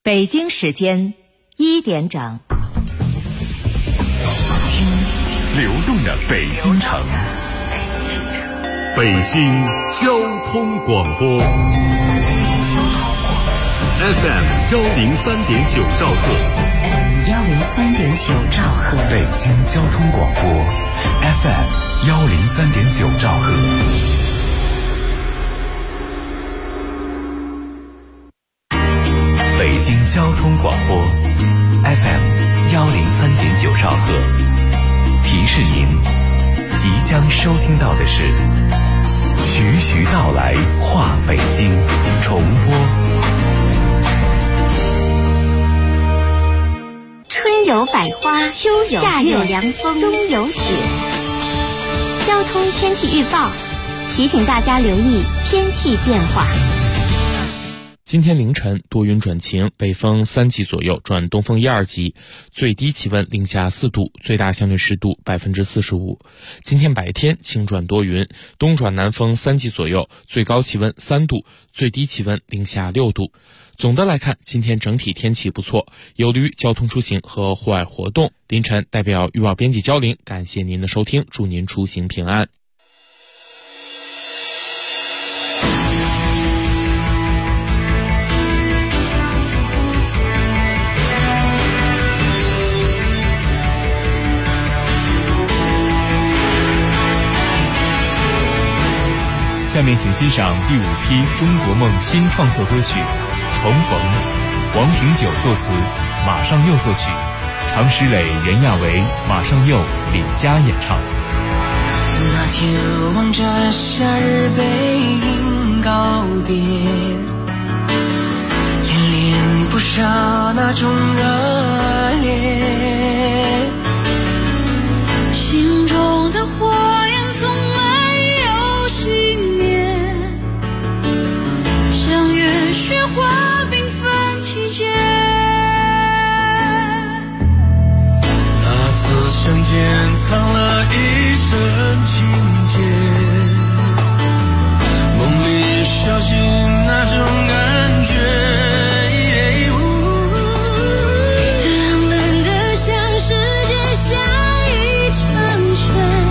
北京时间1点整， 听流动的北京城，北京交通广播 FM 103.9兆赫 103.9兆赫， 北京交通广播 FM 103.9兆赫。北京交通广播 FM 103.9兆赫，提示您，即将收听到的是徐徐道来话北京重播。 春有百花，秋有夏有凉风，冬有雪。交通天气预报提醒大家留意天气变化。 今天凌晨多云转晴，北风3级左右转东风1、2级，最低气温零下4度，最大相对湿度45%。今天白天晴转多云，东转南风3级左右，最高气温3度，最低气温零下6度。总的来看，今天整体天气不错，有利于交通出行和户外活动。凌晨代表预报编辑焦玲，感谢您的收听，祝您出行平安。 下面请欣赏第5批中国梦新创作歌曲《重逢》，王平久作词，马上佑作曲，常石磊、袁娅维、马上佑、李佳演唱。 那天望着夏日背影告别，演练不少那种热烈，心中的火焰从没有熄灭，像月雪花缤纷季节。 那次相见藏了一生情结，梦里小心那种感觉， 浪漫的像世界像一场雪，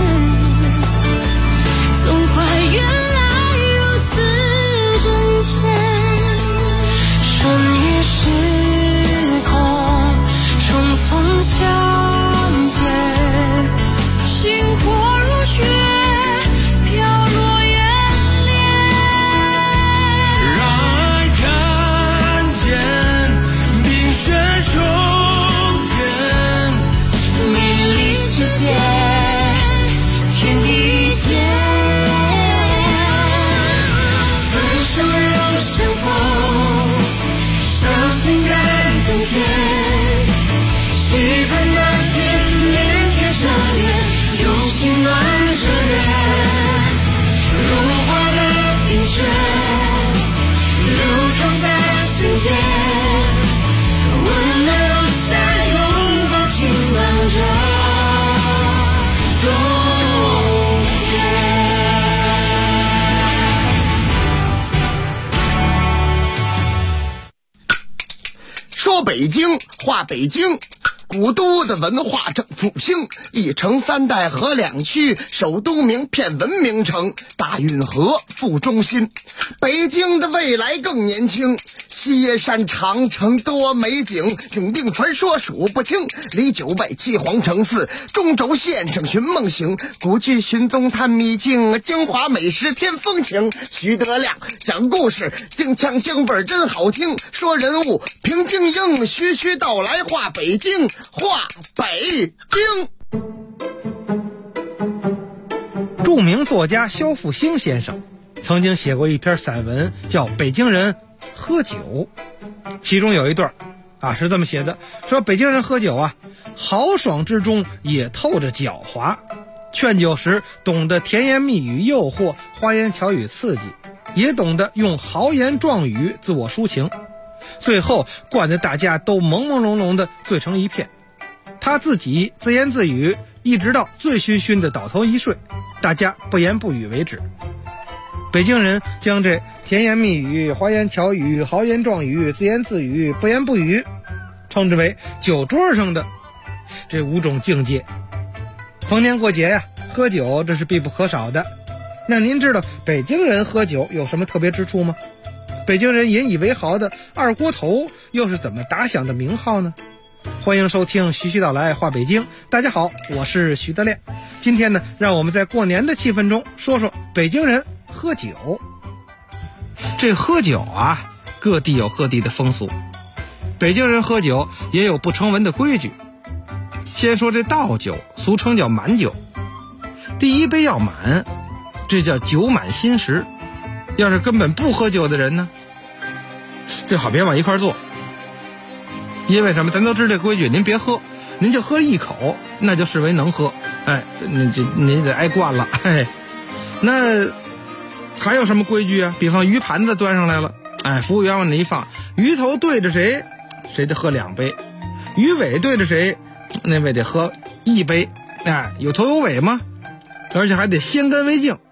总还原来如此真切。瞬移时空，重逢相见，星火如雪飘落眼帘， 让爱看见冰雪重天， 美丽世界天地间，分手又相逢，伤心感动却期盼那天脸贴上脸，用心暖着月，融化的冰雪流淌在心间，温暖如夏拥抱晴朗着冬天。 说北京话北京，古都的文化正复兴，一城3代河2区，首都名片文明城，大运河副中心。北京的未来更年轻，西耶山长城多美景，景定传说数不清，离9外7皇城4，中轴线上寻梦行，古剧寻踪探秘境，京华美食添风情。徐德亮讲故事，京腔京味真好听，说人物评京英，徐徐道来话北京，话北京。 著名作家萧复兴先生曾经写过一篇散文，叫《北京人喝酒》，其中有一段是这么写的，说北京人喝酒豪爽之中也透着狡猾，劝酒时懂得甜言蜜语诱惑，花言巧语刺激，也懂得用豪言壮语自我抒情，最后灌得大家都朦朦胧胧的醉成一片。他自己自言自语，一直到醉醺醺的倒头一睡，大家不言不语为止。 北京人将这甜言蜜语、花言巧语、豪言壮语、自言自语、不言不语称之为酒桌上的这5种境界。逢年过节呀，喝酒这是必不可少的。那您知道北京人喝酒有什么特别之处吗？北京人引以为豪的二锅头又是怎么打响的名号呢？欢迎收听徐徐道来话北京。大家好，我是徐德亮。今天呢，让我们在过年的气氛中说说北京人喝酒。这喝酒啊，各地有各地的风俗，北京人喝酒也有不成文的规矩。先说这倒酒，俗称叫满酒，第一杯要满，这叫酒满心时。要是根本不喝酒的人呢，最好别往一块坐。因为什么？咱都知道这规矩，您别喝，您就喝一口，那就视为能喝。您得挨惯了。那还有什么规矩啊？比方鱼盘子端上来了，服务员往那一放，鱼头对着谁，谁得喝2杯；鱼尾对着谁，那位得喝1杯。有头有尾吗？而且还得先干为敬。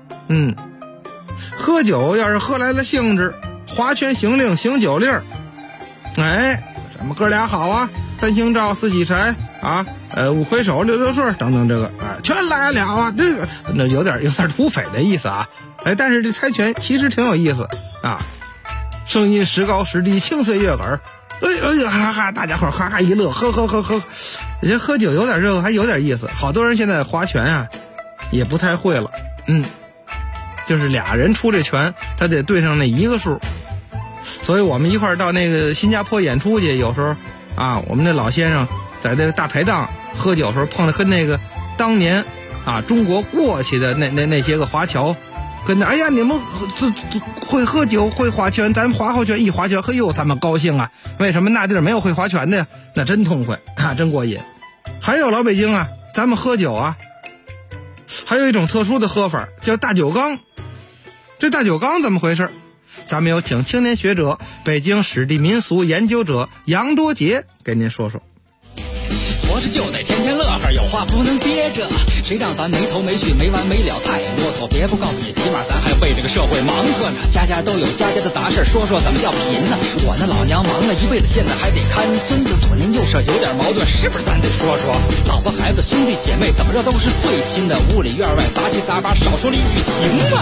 喝酒要是喝来了兴致，划拳行令行酒令，什么哥俩好啊，3星照4喜柴啊，5回手6六顺等等，这个全来了啊，这个那有点土匪的意思啊。但是这猜拳其实挺有意思啊，声音时高时低，清脆悦耳。哈哈，大家伙哈哈一乐，喝。人喝酒有点热，还有点意思。好多人现在划拳啊，也不太会了。就是俩人出这拳，他得对上那一个数。所以我们一块儿到那个新加坡演出去，有时候啊，我们那老先生在那个大排档喝酒的时候，碰到跟那个当年啊中国过去的那些个华侨，跟着你们会喝酒会划拳，咱们划拳一划拳，嘿呦他们高兴啊！为什么那地儿没有会划拳的呀？那真痛快啊，真过瘾。还有老北京啊，咱们喝酒啊，还有一种特殊的喝法叫大酒缸。这大酒缸怎么回事？咱们有请青年学者、北京史地民俗研究者杨多杰给您说说。 活着就得天天乐呵，有话不能憋着，谁让咱没头没绪没完没了太啰嗦。别不告诉你，起码咱还为这个社会忙活呢。家家都有家家的杂事，说说怎么叫贫呢？我那老娘忙了一辈子，现在还得看孙子，左邻右舍有点矛盾，是不是咱得说说？老婆孩子兄弟姐妹怎么着都是最亲的，屋里院外杂七杂八，少说了一句行吗？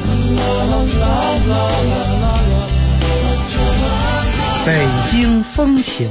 北京风情。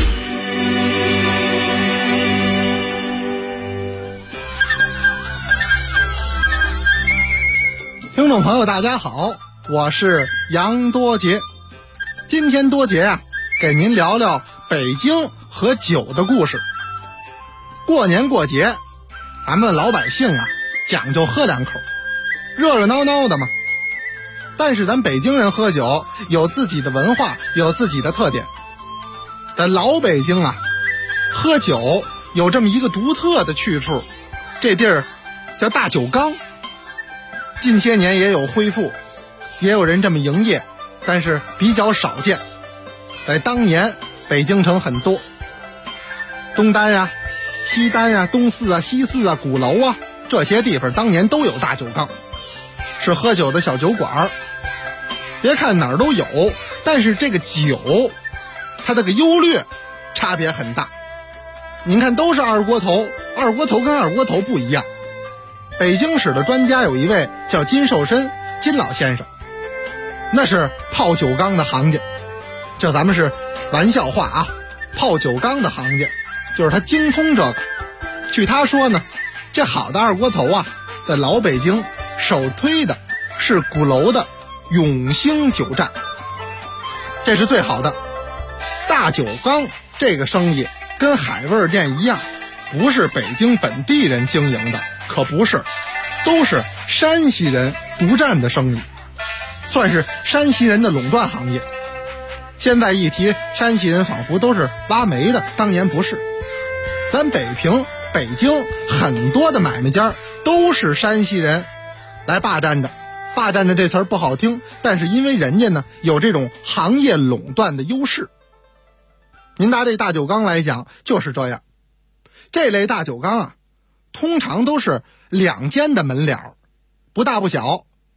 听众朋友大家好，我是杨多杰。今天多杰给您聊聊北京和酒的故事。过年过节，咱们老百姓讲究喝2口，热热闹闹的嘛。但是咱北京人喝酒有自己的文化，有自己的特点。咱老北京喝酒有这么一个独特的去处，这地儿叫大酒缸。近些年也有恢复，也有人这么营业，但是比较少见。在当年北京城很多，东单西单东四西四鼓楼这些地方当年都有大酒缸，是喝酒的小酒馆。别看哪儿都有，但是这个酒它这个优劣差别很大。您看都是二锅头，二锅头跟二锅头不一样。北京史的专家有一位叫金寿申金老先生，那是泡酒缸的行家，这咱们是玩笑话泡酒缸的行家，就是他精通这个。据他说呢，这好的二锅头在老北京首推的是鼓楼的永兴酒站，这是最好的。大酒缸这个生意跟海味店一样，不是北京本地人经营的，可不是，都是山西人独占的生意，算是山西人的垄断行业。现在一提山西人，仿佛都是挖煤的，当年不是。咱北平、北京很多的买卖家都是山西人来霸占着。霸占着这词儿不好听，但是因为人家呢有这种行业垄断的优势。您拿这大酒缸来讲就是这样，这类大酒缸通常都是2间的门脸，不大不小。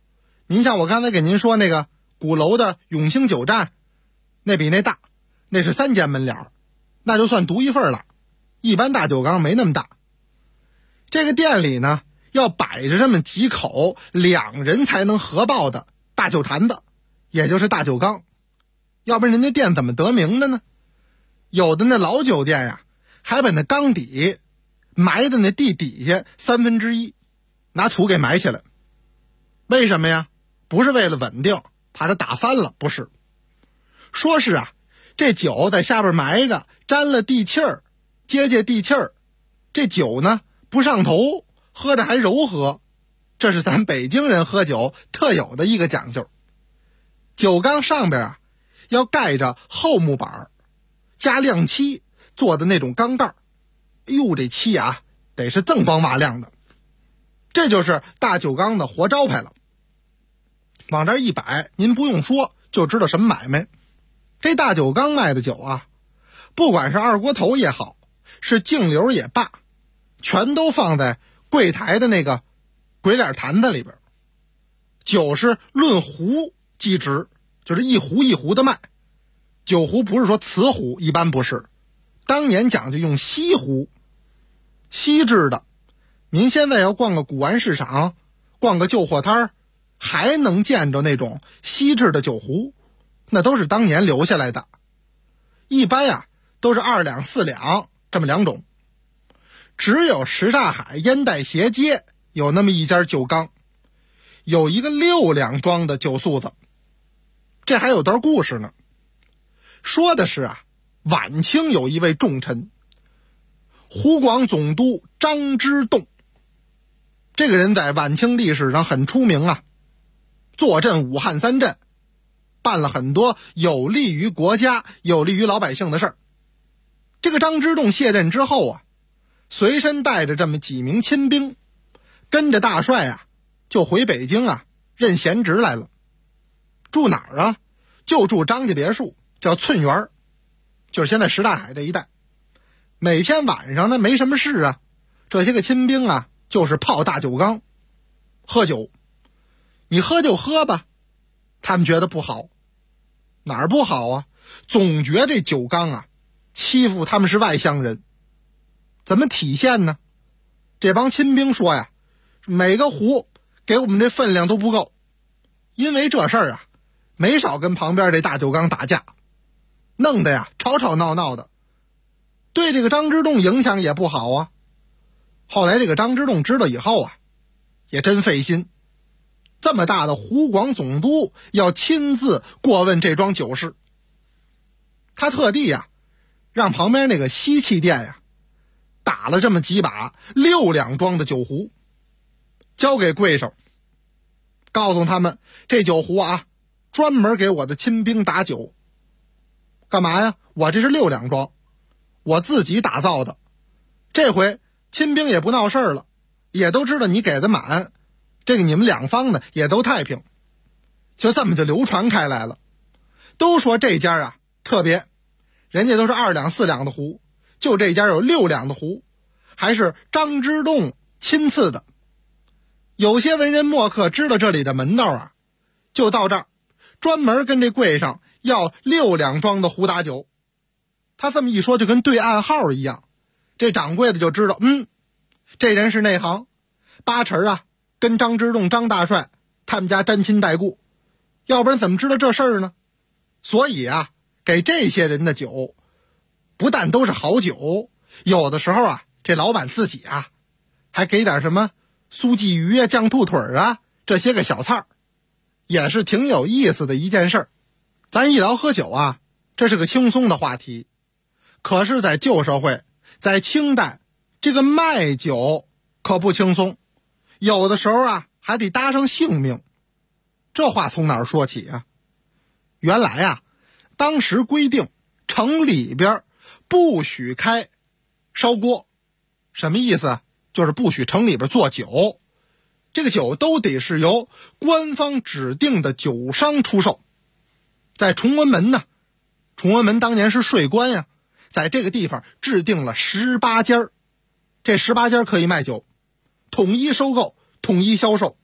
您像我刚才给您说那个鼓楼的永兴酒站，那比那大，那是3间门脸，那就算独一份了，一般大酒缸没那么大。这个店里呢，要摆着这么几口2人才能合抱的大酒坛子，也就是大酒缸，要不然人家店怎么得名的呢？有的那老酒店呀，还把那缸底埋在那地底下1/3，拿土给埋起来。为什么呀？不是为了稳定，怕它打翻了，不是。说是啊，这酒在下边埋着，沾了地气儿，接地气儿，这酒呢不上头，喝着还柔和，这是咱北京人喝酒特有的一个讲究。酒缸上边啊，要盖着厚木板，加亮漆做的那种缸盖。哎呦，这漆啊，得是锃光瓦亮的，这就是大酒缸的活招牌了。往这一摆，您不用说就知道什么买卖。这大酒缸卖的酒啊，不管是二锅头也好，是净流也罢，全都放在柜台的那个鬼脸坛子里边。酒是论壶计值，就是一壶一壶的卖。酒壶不是说瓷壶，一般不是，当年讲究用锡壶，锡制的。您现在要逛个古玩市场，逛个旧货摊，还能见着那种锡制的酒壶，那都是当年留下来的。一般呀，都是2两4两这么2种。只有什刹海烟袋斜街有那么一家酒缸，有一个6两装的酒宿子。这还有段故事呢，说的是啊，晚清有一位重臣，湖广总督张之洞。这个人在晚清历史上很出名啊，坐镇武汉3镇，办了很多有利于国家、有利于老百姓的事儿。这个张之洞卸任之后啊，随身带着这么几名亲兵，跟着大帅啊，就回北京啊任闲职来了。住哪儿啊？就住张家别墅，叫寸园，就是现在什刹海这一带。每天晚上呢没什么事啊，这些个亲兵啊就是泡大酒缸喝酒。你喝就喝吧，他们觉得不好。哪儿不好啊？总觉这酒缸啊欺负他们是外乡人。怎么体现呢？这帮亲兵说呀，每个壶给我们这分量都不够。因为这事儿啊，没少跟旁边这大酒缸打架，弄得呀吵吵闹闹的，对这个张之洞影响也不好啊。后来这个张之洞知道以后啊，也真费心，这么大的湖广总督要亲自过问这桩酒事。他特地呀让旁边那个锡器店呀打了这么几把6两装的酒壶，交给柜上，告诉他们这酒壶啊专门给我的亲兵打酒。干嘛呀？我这是6两装，我自己打造的。这回亲兵也不闹事儿了，也都知道你给的满，这个你们两方呢也都太平，就这么就流传开来了。都说这家啊特别，人家都是2两4两的壶，就这家有6两的壶，还是张之洞亲赐的。有些文人墨客知道这里的门道啊，就到这儿专门跟这柜上要6两装的壶打酒。他这么一说就跟对暗号一样，这掌柜的就知道，这人是内行，8成啊跟张之洞张大帅他们家沾亲带故，要不然怎么知道这事儿呢？所以啊，给这些人的酒不但都是好酒，有的时候啊这老板自己啊还给点什么酥鲫鱼啊、酱兔腿啊这些个小菜儿，也是挺有意思的一件事儿。咱一聊喝酒啊，这是个轻松的话题，可是在旧社会，在清代，这个卖酒可不轻松，有的时候啊还得搭上性命。这话从哪儿说起啊？原来啊，当时规定城里边不许开烧锅。什么意思啊？就是不许城里边做酒，这个酒都得是由官方指定的酒商出售。在崇文门呢，崇文门当年是税关呀，在这个地方制定了18家，这18家可以卖酒，统一收购，统一销售，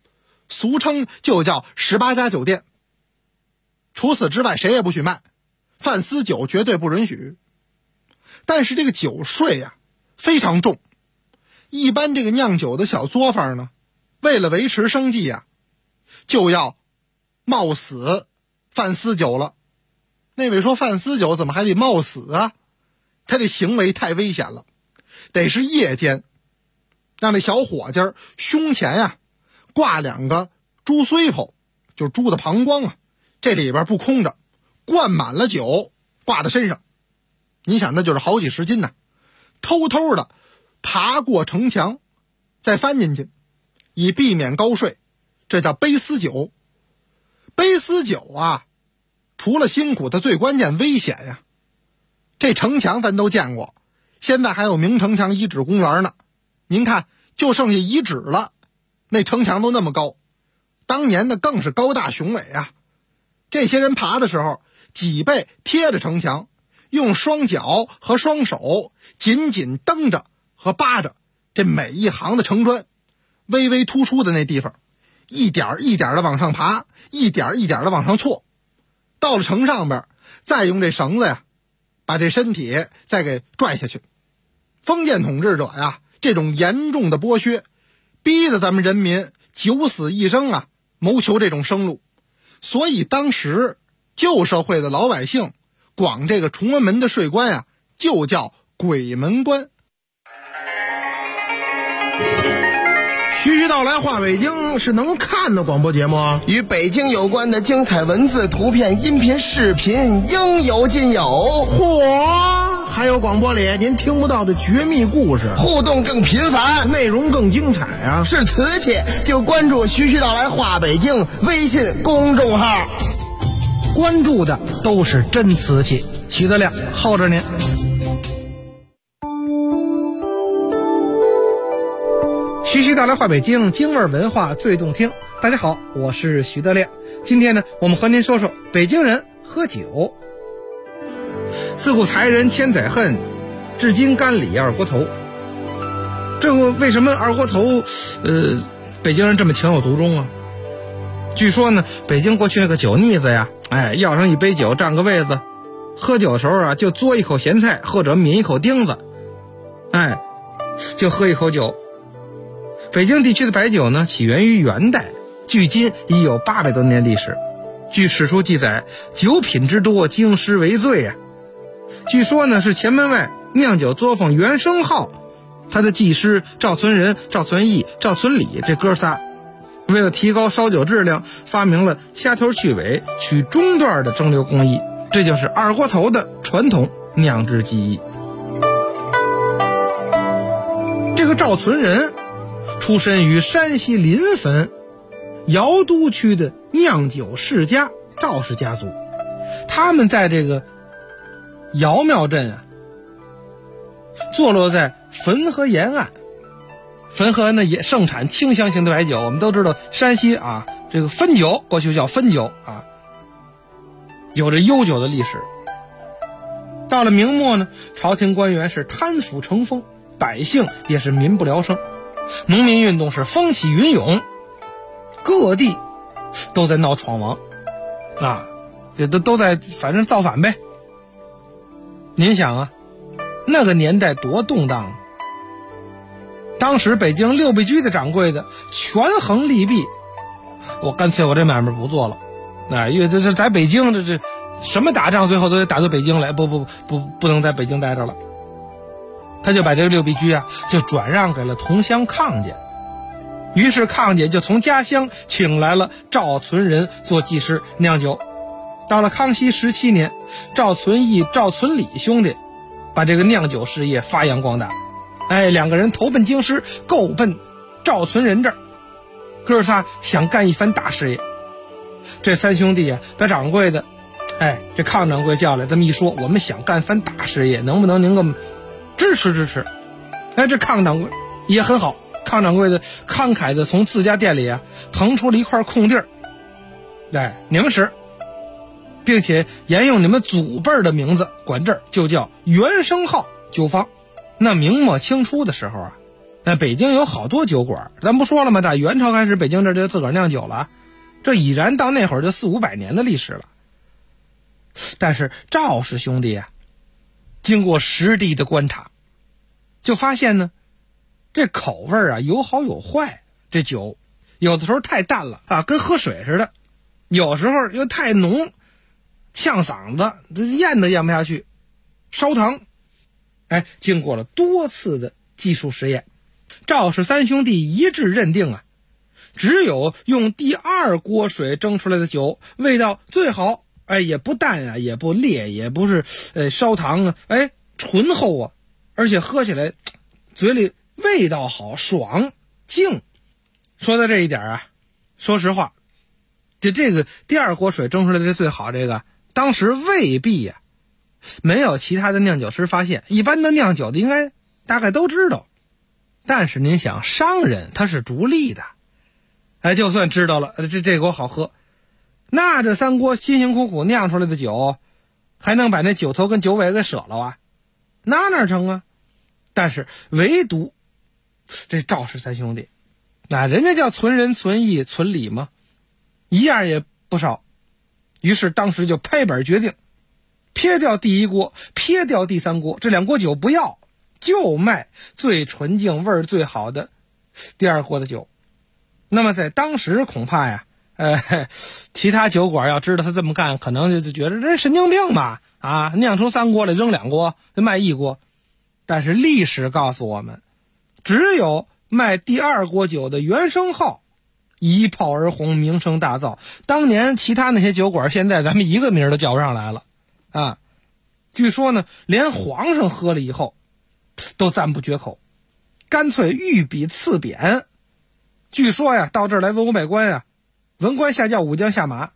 俗称就叫18家酒店。除此之外谁也不许卖，贩私酒绝对不允许。但是这个酒税呀非常重，一般这个酿酒的小作坊呢，为了维持生计呀，就要冒死贩私酒了。那位说贩私酒怎么还得冒死啊？他这行为太危险了，得是夜间让这小伙计胸前呀挂2个猪髓泡，就是猪的膀胱啊，这里边不空着，灌满了酒挂在身上。你想那就是好几十斤呢，偷偷的爬过城墙再翻进去，以避免高税，这叫背私酒。背私酒啊，除了辛苦，它最关键危险呀。这城墙咱都见过，现在还有明城墙遗址公园呢，您看就剩下遗址了，那城墙都那么高，当年的更是高大雄伟啊。这些人爬的时候，脊背贴着城墙，用双脚和双手紧紧蹬着和扒着这每一行的城砖，微微突出的那地方，一点一点的往上爬，一点一点的往上错，到了城上边，再用这绳子呀把这身体再给拽下去。封建统治者呀，这种严重的剥削，逼得咱们人民九死一生啊，谋求这种生路。所以当时旧社会的老百姓广这个崇文门的税关呀，就叫鬼门关。 徐徐道来话北京是能看的广播节目啊， 与北京有关的精彩文字、图片、音频、视频应有尽有。 嚯！还有广播里您听不到的绝密故事， 互动更频繁， 内容更精彩啊！ 是瓷器就关注徐徐道来话北京微信公众号， 关注的都是真瓷器。徐德亮候着您。徐徐道来话北京，京味文化最动听。大家好，我是徐德亮。今天呢，我们和您说说北京人喝酒。自古才人千载恨，至今干里二锅头。这个为什么二锅头北京人这么情有独钟啊？据说呢，北京过去那个酒腻子呀，要上一杯酒占个位子，喝酒的时候啊就嘬一口咸菜或者抿一口钉子，就喝一口酒。北京地区的白酒呢，起源于元代，距今已有800多年历史。据史书记载，酒品之多，京师为最啊。据说呢，是前门外酿酒作坊袁生浩，他的技师赵存仁、赵存义、赵存礼这哥仨，为了提高烧酒质量，发明了掐头去尾、取中段的蒸馏工艺，这就是二锅头的传统酿制技艺。这个赵存仁出身于山西临汾尧都区的酿酒世家赵氏家族，他们在这个尧庙镇啊，坐落在汾河沿岸。汾河呢也盛产清香型的白酒，我们都知道山西啊，这个汾酒过去叫汾酒啊，有着悠久的历史。到了明末呢，朝廷官员是贪腐成风，百姓也是民不聊生，农民运动是风起云涌，各地都在闹闯王啊，这都在反正造反呗。您想啊，那个年代多动荡啊！当时北京六必居的掌柜的权衡利弊，我干脆我这买卖不做了。因为这在北京这什么打仗最后都得打到北京来，不能在北京待着了。他就把这个六必居啊就转让给了同乡康家。于是康家就从家乡请来了赵存仁做技师酿酒。到了康熙17年，赵存义、赵存礼兄弟把这个酿酒事业发扬光大。两个人投奔京师，够奔赵存仁这儿，哥仨想干一番大事业。这3兄弟啊，把掌柜的，这康掌柜叫来，这么一说，我们想干番大事业，能不能您给我们支持支持？这康掌柜也很好，康掌柜的慷慨的从自家店里啊腾出了一块空地儿，你们使，并且沿用你们祖辈的名字，管这儿就叫袁生浩酒坊。那明末清初的时候啊， 那北京有好多酒馆，咱不说了吗？打元朝开始，北京这就自个儿酿酒了，这已然到那会儿就400-500年的历史了。但是赵氏兄弟啊，经过实地的观察，就发现呢，这口味啊有好有坏。这酒有的时候太淡了啊，跟喝水似的；有时候又太浓，呛嗓子，这咽都咽不下去，烧糖。经过了多次的技术实验，赵氏三兄弟一致认定啊，只有用第2锅水蒸出来的酒味道最好，也不淡啊，也不烈，也不是烧糖啊，醇厚啊，而且喝起来嘴里味道好，爽静。说到这一点啊，说实话，就这个第2锅水蒸出来的最好，这个当时未必呀，没有其他的酿酒师发现，一般的酿酒的应该大概都知道。但是您想，商人他是逐利的，就算知道了这锅好喝，那这3锅辛辛苦苦酿出来的酒，还能把那酒头跟酒尾给舍了啊？哪成啊？但是唯独这赵氏三兄弟，那人家叫存仁存义存礼嘛，一样也不少。于是当时就拍板决定，撇掉第1锅，撇掉第3锅，这2锅酒不要，就卖最纯净味儿最好的第2锅的酒。那么在当时恐怕呀，其他酒馆要知道他这么干，可能就觉得这神经病吧，酿出3锅来扔2锅，就卖1锅。但是历史告诉我们，只有卖第2锅酒的元生号一炮而红，名声大噪。当年其他那些酒馆，现在咱们一个名都叫不上来了啊！据说呢，连皇上喝了以后都赞不绝口，干脆御笔赐匾。据说呀，到这儿来文武百官呀，文官下轿，武将下马。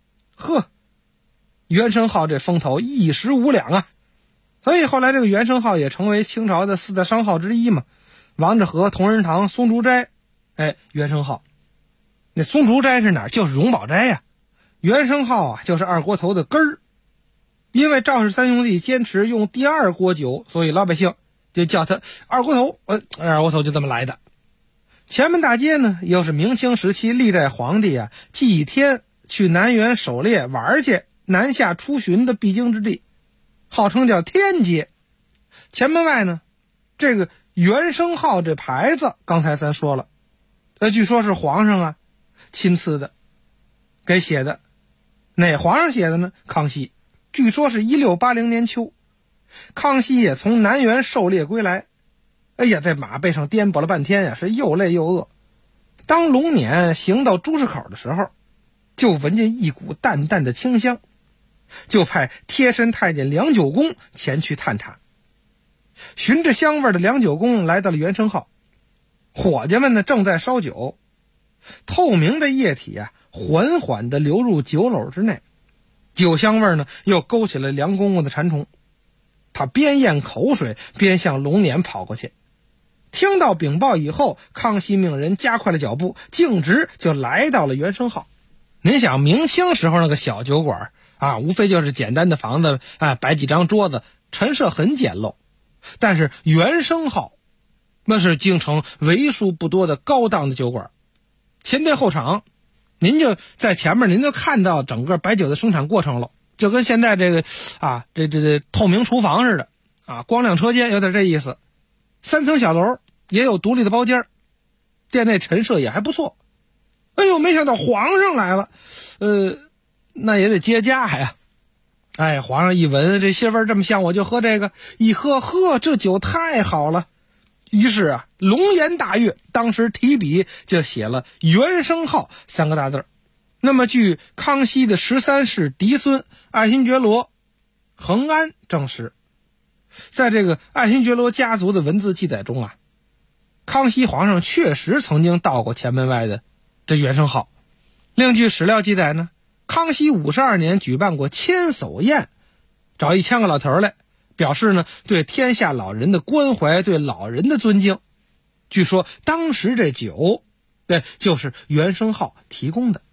元生号这风头一时无两啊！所以后来这个元生号也成为清朝的4大商号之一嘛。王致和、同仁堂、松竹斋，元生号。那松竹斋是哪儿？就是荣宝斋呀。元生号啊，就是2锅头的根儿。因为赵氏三兄弟坚持用第2锅酒，所以老百姓就叫他2锅头。2锅头就这么来的。前门大街呢，又是明清时期历代皇帝啊祭天去南园狩猎玩去、南下出巡的必经之地，号称叫天街。前门外呢，这个元生号这牌子，刚才咱说了，据说是皇上啊亲赐的，给写的。哪皇上写的呢？康熙。据说是1680年秋，康熙也从南园狩猎归来，在马背上颠簸了半天呀，是又累又饿。当龙辇行到朱市口的时候，就闻见一股淡淡的清香，就派贴身太监梁九公前去探查。循着香味的梁九公来到了元生号，伙计们呢正在烧酒，透明的液体啊缓缓地流入酒篓之内，酒香味呢又勾起了梁公公的馋虫。他边咽口水边向龙辇跑过去。听到禀报以后，康熙命人加快了脚步，径直就来到了元生号。您想，明清时候那个小酒馆无非就是简单的房子摆几张桌子，陈设很简陋。但是元生号那是京城为数不多的高档的酒馆，前店后厂，您就在前面您就看到整个白酒的生产过程了，就跟现在这个这透明厨房似的光亮车间，有点这意思。3层小楼也有独立的包间，店内陈设也还不错。没想到皇上来了，那也得接驾呀。皇上一闻这些味这么香，我就喝这个，一喝这酒太好了。于是龙颜大悦，当时提笔就写了元生号3个大字。那么据康熙的13世嫡孙爱新觉罗恒安证实，在这个爱新觉罗家族的文字记载中康熙皇上确实曾经到过前门外的这元生号。另据史料记载呢，康熙52年举办过千叟宴，找1000个老头来，表示呢对天下老人的关怀，对老人的尊敬。据说当时这酒就是元生号提供的。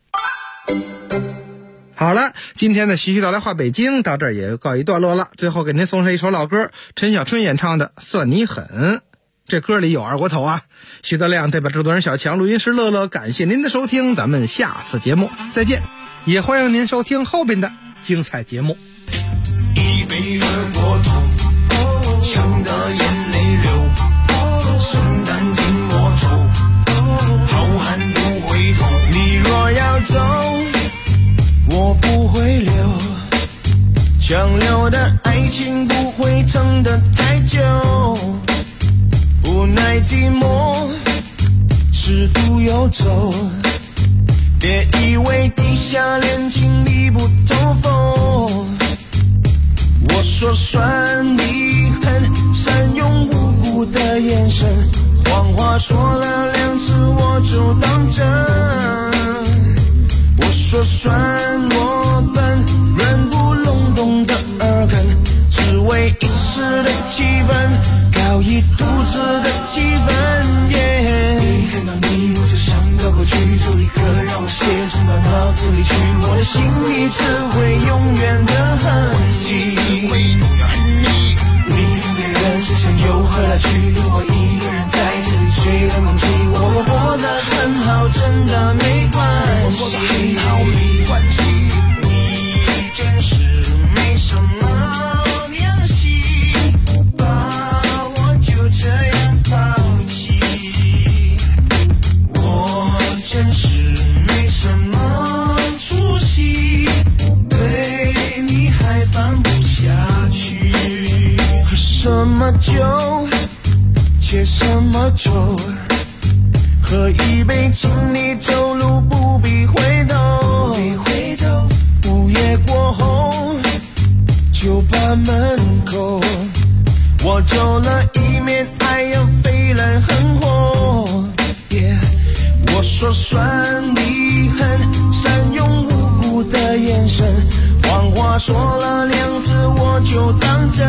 好了，今天的徐徐道来话北京到这儿也告一段落了。最后给您送上一首老歌，陈小春演唱的《算你狠》。 这歌里有二锅头啊。徐德亮代表制作人小强，录音师乐乐，感谢您的收听，咱们下次节目再见，也欢迎您收听后边的精彩节目。 一杯二锅头，呛得眼泪流，生旦净末丑，好汉不回头。你若要走，我不会留，强留的爱情不会撑得太久，无奈寂寞是独游走，别以为地下恋情密不透风。我说算你狠，善用无辜的眼神，谎话说了2次我就当真。我说算我笨，软不隆咚的耳根，只为一时的气氛，搞一肚子的气氛。一看到你我就想到过去，就立刻让我写进到脑子里去，我的心里只会永远的痕迹。你跟别人之间有何来去，我一个人在这里吹了梦气，我活得很好，真的没关系，没关系，你真是没什么良心，把我就这样抛弃，我真是没什么出息，对你还放不下去。喝什么酒，切什么酒，喝一杯敬你走路不必回头，午夜过后酒吧门口，我走了一面，爱要飞来横祸。我说算你狠，善用无辜的眼神，谎话说了2次我就当真。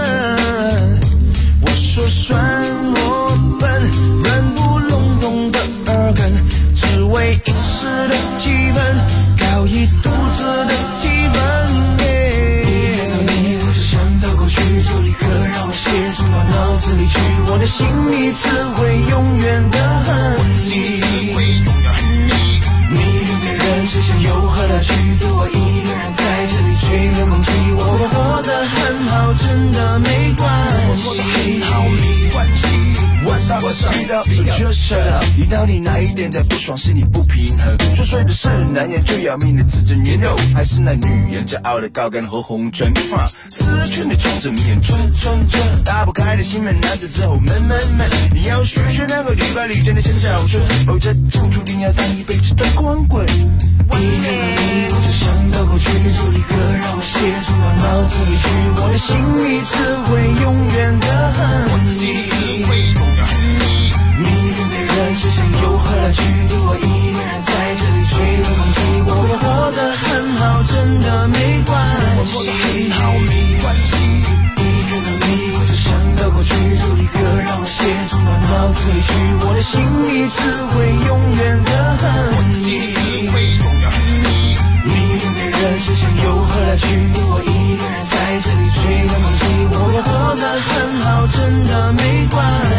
我说算我笨，软不隆咚的耳根，只为一时的气氛，搞一肚子的气氛。一看到你我就想到过去，就立刻让我写进到脑子里去，我的心里只会永远的痕迹。你跟别人之间有何来去，对我一个人在这里吹了梦气，我活得很好，真的没关系，没关系。What's up, speed up, just shut up。 你到底哪一点在不爽，是你不平衡？作祟的是男人就要命的自尊严肉，还是那女人骄傲的高干和红唇？思春的冲着面春，打不开的心门，男子之后闷。你要学那个礼拜里真的先孝顺，否则就注定要当一辈子的光棍。一看到你我就想到过去，就立刻让我写进到脑子里去，我的心里只会永远的痕迹。你跟别人之间有何来去，对我一个人在这里吹了梦气，我活得很好，真的没关系，没关系。一看到你我就想到过去，就立刻让我写进到脑子里去，我的心里只会永远的痕迹。你跟别人之间有何来去，对我一个人在这里吹了梦气，我活得很好，真的没关系。